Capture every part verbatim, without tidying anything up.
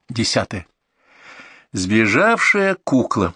Десятое. Сбежавшая кукла.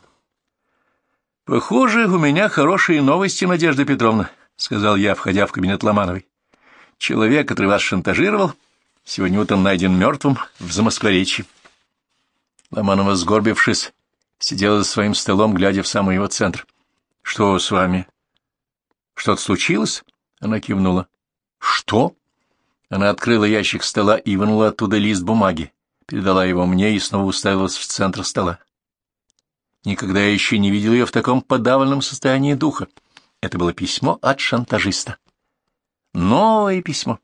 «Похоже, у меня хорошие новости, Надежда Петровна», — сказал я, входя в кабинет Ломановой. «Человек, который вас шантажировал, сегодня утром найден мертвым в Замоскворечье». Ломанова, сгорбившись, сидела за своим столом, глядя в самый его центр. «Что с вами? Что-то случилось?» Она кивнула. «Что?» Она открыла ящик стола и вынула оттуда лист бумаги, передала его мне и снова уставилась в центр стола. Никогда я еще не видел ее в таком подавленном состоянии духа. Это было письмо от шантажиста. Новое письмо.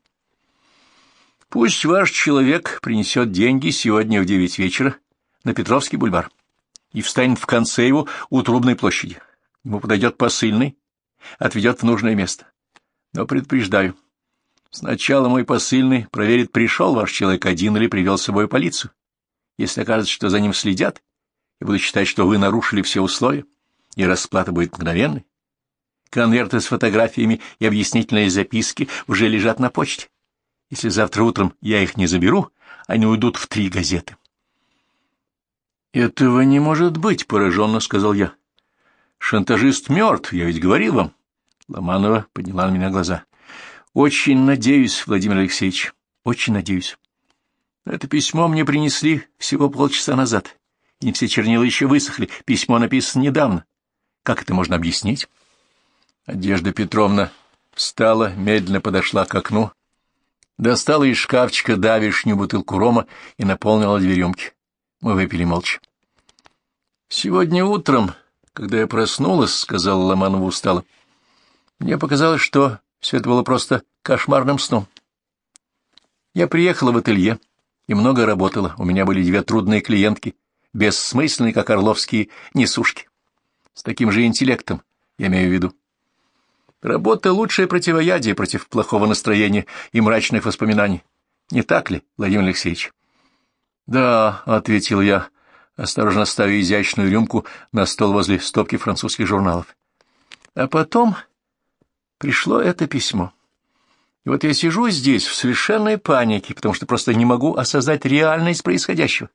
«Пусть ваш человек принесет деньги сегодня в девять вечера на Петровский бульвар и встанет в конце его у Трубной площади. Ему подойдет посыльный, отведет в нужное место. Но предупреждаю, сначала мой посыльный проверит, пришел ваш человек один или привел с собой полицию. Если окажется, что за ним следят, я буду считать, что вы нарушили все условия, и расплата будет мгновенной. Конверты с фотографиями и объяснительные записки уже лежат на почте. Если завтра утром я их не заберу, они уйдут в три газеты». «Этого не может быть», — пораженно сказал я. «Шантажист мертв, я ведь говорил вам». Ломанова подняла на меня глаза. «Очень надеюсь, Владимир Алексеевич, очень надеюсь. Это письмо мне принесли всего полчаса назад, и не все чернила еще высохли. Письмо написано недавно. Как это можно объяснить?» Надежда Петровна встала, медленно подошла к окну, достала из шкафчика давешнюю бутылку рома и наполнила две рюмки. Мы выпили молча. «Сегодня утром, когда я проснулась, — сказала Ломанова устало, — мне показалось, что все это было просто кошмарным сном. Я приехала в ателье и много работала. У меня были две трудные клиентки, бессмысленные, как орловские несушки. С таким же интеллектом, я имею в виду. Работа — лучшее противоядие против плохого настроения и мрачных воспоминаний. Не так ли, Владимир Алексеевич?» «Да», — ответил я, осторожно ставя изящную рюмку на стол возле стопки французских журналов. А потом пришло это письмо. И вот я сижу здесь в совершенной панике, потому что просто не могу осознать реальность происходящего.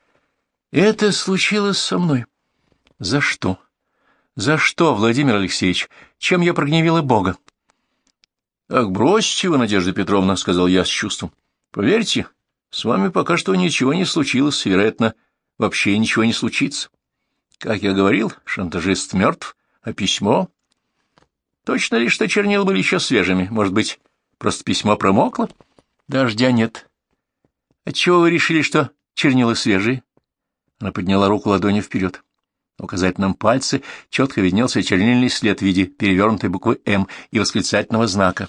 Это случилось со мной. За что? За что, Владимир Алексеевич? Чем я прогневила Бога? «Ах, бросьте вы, Надежда Петровна», — сказал я с чувством. «Поверьте, с вами пока что ничего не случилось, вероятно, вообще ничего не случится. Как я говорил, шантажист мертв, а письмо... Точно ли, что чернила были еще свежими? Может быть, просто письмо промокло? Дождя нет. Отчего вы решили, что чернила свежие?» Она подняла руку ладонью вперед. На указательном пальце четко виднелся чернильный след в виде перевернутой буквы «М» и восклицательного знака.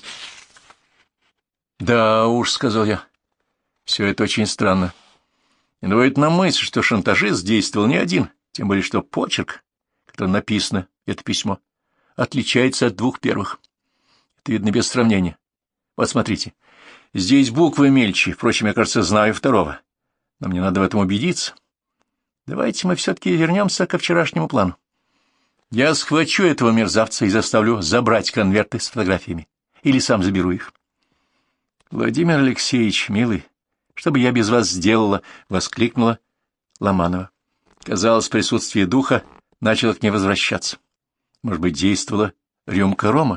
«Да уж», — сказал я, — «все это очень странно. И наводит на мысль, что шантажист действовал не один, тем более что почерк, которым написано это письмо, отличается от двух первых. Это видно без сравнения. Вот смотрите, здесь буквы мельче, впрочем, я, кажется, знаю второго. Но мне надо в этом убедиться. Давайте мы все-таки вернемся ко вчерашнему плану. Я схвачу этого мерзавца и заставлю забрать конверты с фотографиями. Или сам заберу их». «Владимир Алексеевич, милый, что бы я без вас сделала?» — воскликнула Ломанова. Казалось, присутствие духа начало к ней возвращаться. Может быть, действовала рюмка рома?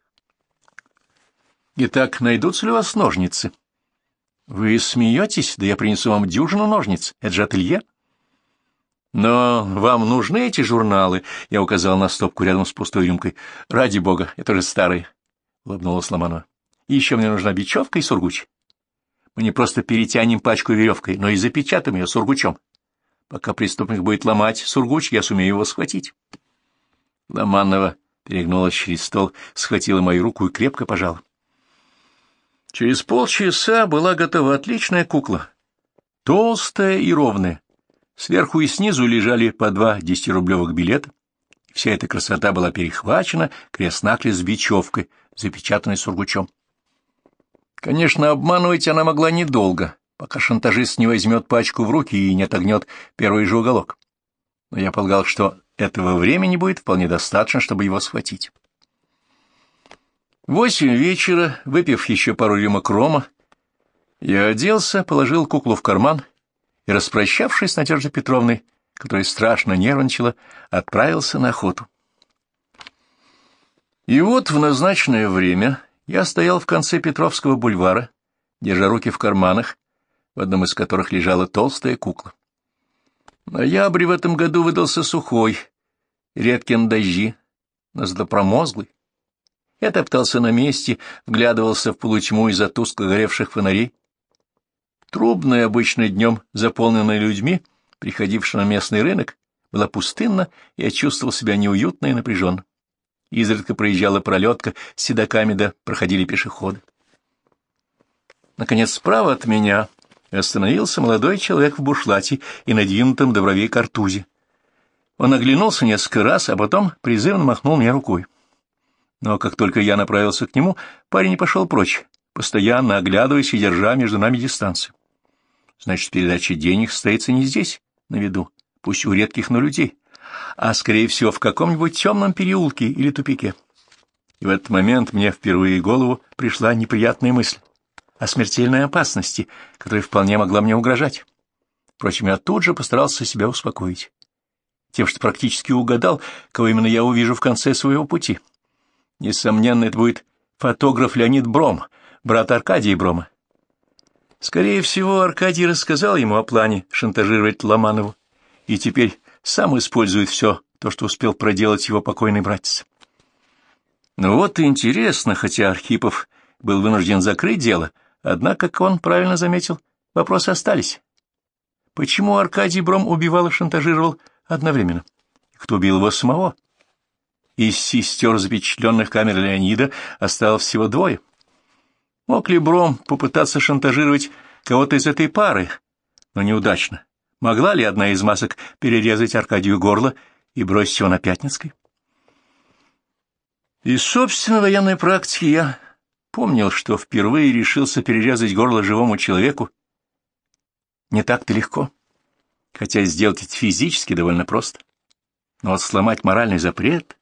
«Итак, найдутся ли у вас ножницы?» «Вы смеетесь? Да я принесу вам дюжину ножниц. Это же ателье». «Но вам нужны эти журналы?» — я указал на стопку рядом с пустой рюмкой. «Ради бога, это же старые», — улыбнулась Ломанова. «И еще мне нужна бечевка и сургуч. Мы не просто перетянем пачку веревкой, но и запечатаем ее сургучом. Пока преступник будет ломать сургуч, я сумею его схватить». Ломанова перегнулась через стол, схватила мою руку и крепко пожала. Через полчаса была готова отличная кукла, толстая и ровная. Сверху и снизу лежали по два десятирублевых билета. Вся эта красота была перехвачена крест-накрест с бечевкой, запечатанной сургучом. Конечно, обманывать она могла недолго, пока шантажист не возьмет пачку в руки и не отогнет первый же уголок. Но я полагал, что этого времени будет вполне достаточно, чтобы его схватить. В восемь вечера, выпив еще пару рюмок рома, я оделся, положил куклу в карман и, распрощавшись с Надеждой Петровной, которая страшно нервничала, отправился на охоту. И вот в назначенное время я стоял в конце Петровского бульвара, держа руки в карманах, в одном из которых лежала толстая кукла. Ноябрь в этом году выдался сухой, редкие дожди, но зато промозглый. Я топтался на месте, вглядывался в полутьму из-за тускло горевших фонарей. Трубная, обычно днем заполненная людьми, приходившая на местный рынок, была пустынна, и я чувствовал себя неуютно и напряженно. Изредка проезжала пролетка с седоками, да проходили пешеходы. Наконец, справа от меня остановился молодой человек в бушлате и надвинутом до бровей картузе. Он оглянулся несколько раз, а потом призывно махнул мне рукой. Но как только я направился к нему, парень пошел прочь, постоянно оглядываясь и держа между нами дистанцию. Значит, передача денег состоится не здесь, на виду, пусть у редких, но людей, а, скорее всего, в каком-нибудь темном переулке или тупике. И в этот момент мне впервые в голову пришла неприятная мысль о смертельной опасности, которая вполне могла мне угрожать. Впрочем, я тут же постарался себя успокоить тем, что практически угадал, кого именно я увижу в конце своего пути. Несомненно, это будет фотограф Леонид Бром, брат Аркадия Брома. Скорее всего, Аркадий рассказал ему о плане шантажировать Ломанову, и теперь сам использует все то, что успел проделать его покойный братец. Ну вот и интересно, хотя Архипов был вынужден закрыть дело, однако, как он правильно заметил, вопросы остались. Почему Аркадий Бром убивал и шантажировал одновременно? Кто убил его самого? Из сестер запечатленных камер Леонида осталось всего двое. Мог ли Бром попытаться шантажировать кого-то из этой пары, но неудачно? Могла ли одна из масок перерезать Аркадию горло и бросить его на Пятницкой? Из собственной военной практики я помнил, что впервые решился перерезать горло живому человеку не так-то легко, хотя сделать это физически довольно просто. Но вот сломать моральный запрет...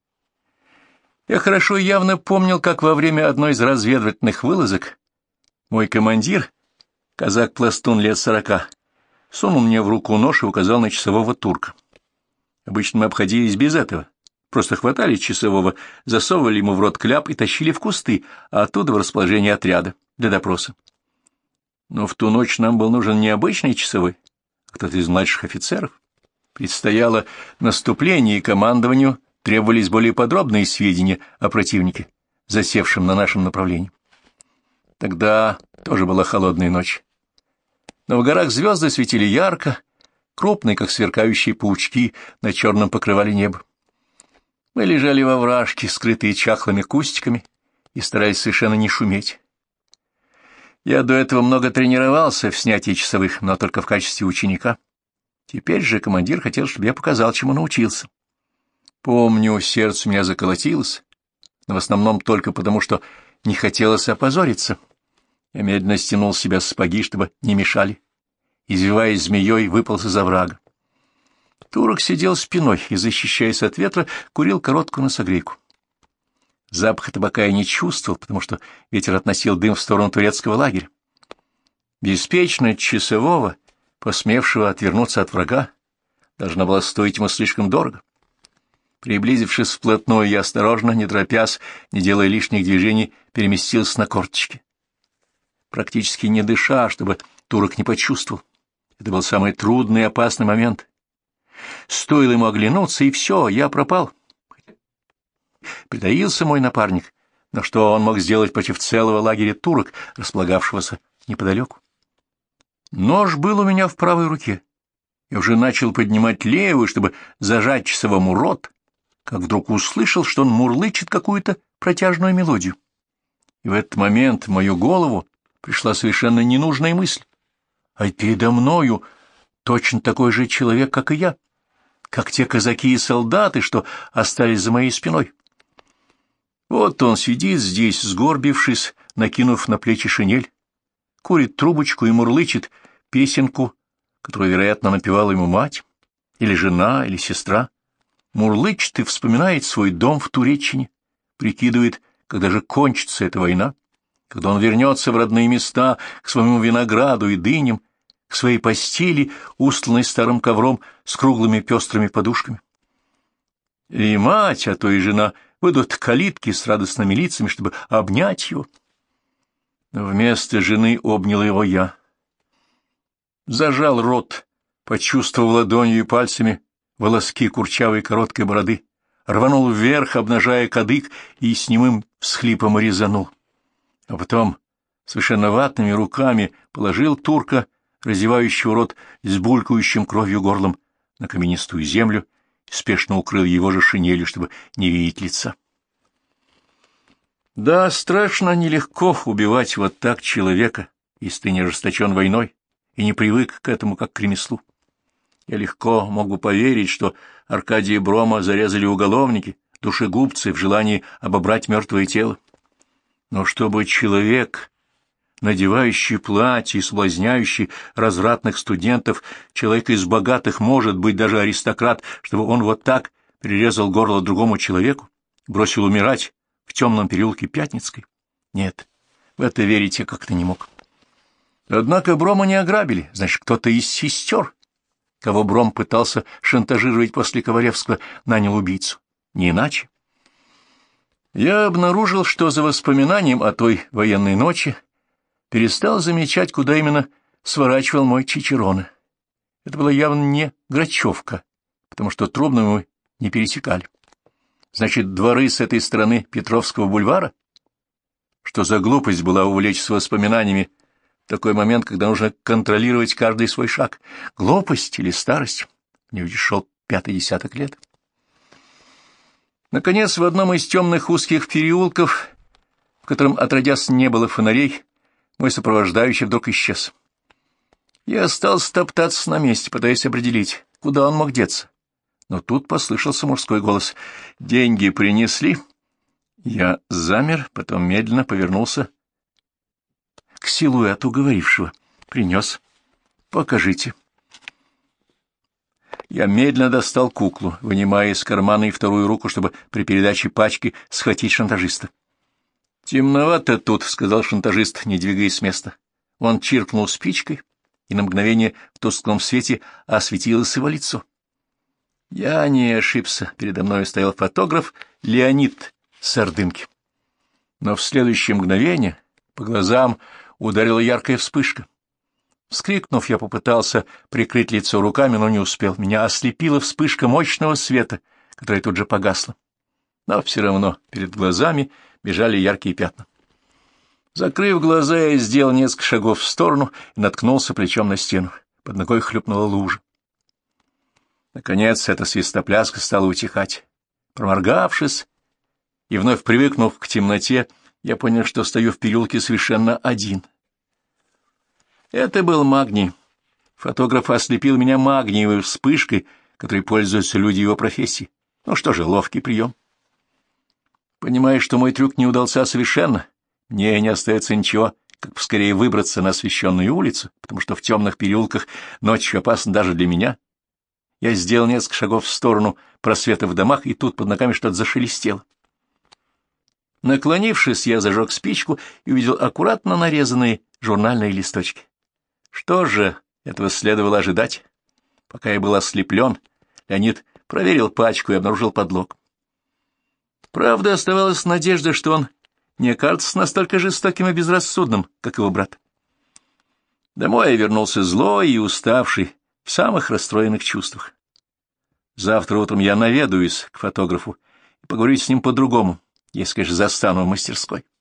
Я хорошо и явно помнил, как во время одной из разведывательных вылазок мой командир, казак-пластун лет сорока, сунул мне в руку нож и указал на часового турка. Обычно мы обходились без этого. Просто хватали часового, засовывали ему в рот кляп и тащили в кусты, а оттуда в расположение отряда для допроса. Но в ту ночь нам был нужен не обычный часовой, а кто-то из младших офицеров. Предстояло наступление, и командованию требовались более подробные сведения о противнике, засевшем на нашем направлении. Тогда тоже была холодная ночь. Но в горах звезды светили ярко, крупные, как сверкающие паучки, на черном покрывали небо. Мы лежали во вражке, скрытые чахлыми кустиками, и старались совершенно не шуметь. Я до этого много тренировался в снятии часовых, но только в качестве ученика. Теперь же командир хотел, чтобы я показал, чему научился. Помню, сердце у меня заколотилось, но в основном только потому, что не хотелось опозориться. Я медленно стянул с себя сапоги, чтобы не мешали. Извиваясь змеей, выполз из оврага. Турок сидел спиной и, защищаясь от ветра, курил короткую носогрейку. Запаха табака я не чувствовал, потому что ветер относил дым в сторону турецкого лагеря. Беспечность часового, посмевшего отвернуться от врага, должна была стоить ему слишком дорого. Приблизившись вплотную, я осторожно, не торопясь, не делая лишних движений, переместился на корточки. Практически не дыша, чтобы турок не почувствовал. Это был самый трудный и опасный момент. Стоило ему оглянуться, и все, я пропал. Притаился мой напарник, но что он мог сделать против целого лагеря турок, располагавшегося неподалеку? Нож был у меня в правой руке. Я уже начал поднимать левую, чтобы зажать часовому рот, как вдруг услышал, что он мурлычет какую-то протяжную мелодию. И в этот момент в мою голову пришла совершенно ненужная мысль. А передо мною точно такой же человек, как и я, как те казаки и солдаты, что остались за моей спиной. Вот он сидит здесь, сгорбившись, накинув на плечи шинель, курит трубочку и мурлычет песенку, которую, вероятно, напевала ему мать, или жена, или сестра. Мурлычет и вспоминает свой дом в Туреччине, прикидывает, когда же кончится эта война, когда он вернется в родные места к своему винограду и дыням, к своей постели, устланной старым ковром с круглыми пестрыми подушками. И мать, а то и жена выйдут к калитке с радостными лицами, чтобы обнять его. Но вместо жены обнял его я. Зажал рот, почувствовал ладонью и пальцами волоски курчавой короткой бороды, рванул вверх, обнажая кадык, и с немым всхлипом резанул. А потом совершенно ватными руками положил турка, разевающего рот с булькающим кровью горлом, на каменистую землю и спешно укрыл его же шинелью, чтобы не видеть лица. Да, страшно нелегко убивать вот так человека, если ты не ожесточен войной и не привык к этому как к ремеслу. Я легко мог бы поверить, что Аркадия Брома зарезали уголовники, душегубцы в желании обобрать мертвое тело. Но чтобы человек, надевающий платье и соблазняющий развратных студентов, человек из богатых, может быть даже аристократ, чтобы он вот так перерезал горло другому человеку, бросил умирать в темном переулке Пятницкой? Нет, в это верить я как-то не мог. Однако Брома не ограбили, значит, кто-то из сестер, кого Бром пытался шантажировать после Ковалевского, нанял убийцу. Не иначе. Я обнаружил, что за воспоминанием о той военной ночи перестал замечать, куда именно сворачивал мой Чичерона. Это была явно не Грачевка, потому что Трубную мы не пересекали. Значит, дворы с этой стороны Петровского бульвара? Что за глупость была увлечься воспоминаниями в такой момент, когда нужно контролировать каждый свой шаг? Глупость или старость? Мне ведь шел пятый десяток лет. Наконец, в одном из темных узких переулков, в котором, отродясь, не было фонарей, мой сопровождающий вдруг исчез. Я остался топтаться на месте, пытаясь определить, куда он мог деться. Но тут послышался мужской голос. «Деньги принесли?» Я замер, потом медленно повернулся к силуэту говорившего. «Принес. Покажите». Я медленно достал куклу, вынимая из кармана и вторую руку, чтобы при передаче пачки схватить шантажиста. «Темновато тут», — сказал шантажист, не двигаясь с места. Он чиркнул спичкой, и на мгновение в тусклом свете осветилось его лицо. Я не ошибся. Передо мной стоял фотограф Леонид с Ордынки. Но в следующее мгновение по глазам ударила яркая вспышка. Вскрикнув, я попытался прикрыть лицо руками, но не успел. Меня ослепила вспышка мощного света, которая тут же погасла. Но все равно перед глазами бежали яркие пятна. Закрыв глаза, я сделал несколько шагов в сторону и наткнулся плечом на стену. Под ногой хлюпнула лужа. Наконец эта свистопляска стала утихать. Проморгавшись и вновь привыкнув к темноте, я понял, что стою в переулке совершенно один. Это был магний. Фотограф ослепил меня магниевой вспышкой, которой пользуются люди его профессии. Ну что же, ловкий прием. Понимая, что мой трюк не удался совершенно, мне не остается ничего, как поскорее выбраться на освещенную улицу, потому что в темных переулках ночью опасно даже для меня. Я сделал несколько шагов в сторону просвета в домах, и тут под ногами что-то зашелестело. Наклонившись, я зажег спичку и увидел аккуратно нарезанные журнальные листочки. Что же, этого следовало ожидать. Пока я был ослеплен, Леонид проверил пачку и обнаружил подлог. Правда, оставалась надежда, что он не окажется настолько жестоким и безрассудным, как его брат. Домой я вернулся злой и уставший, в самых расстроенных чувствах. Завтра утром я наведаюсь к фотографу и поговорю с ним по-другому, если, конечно, застану в мастерской.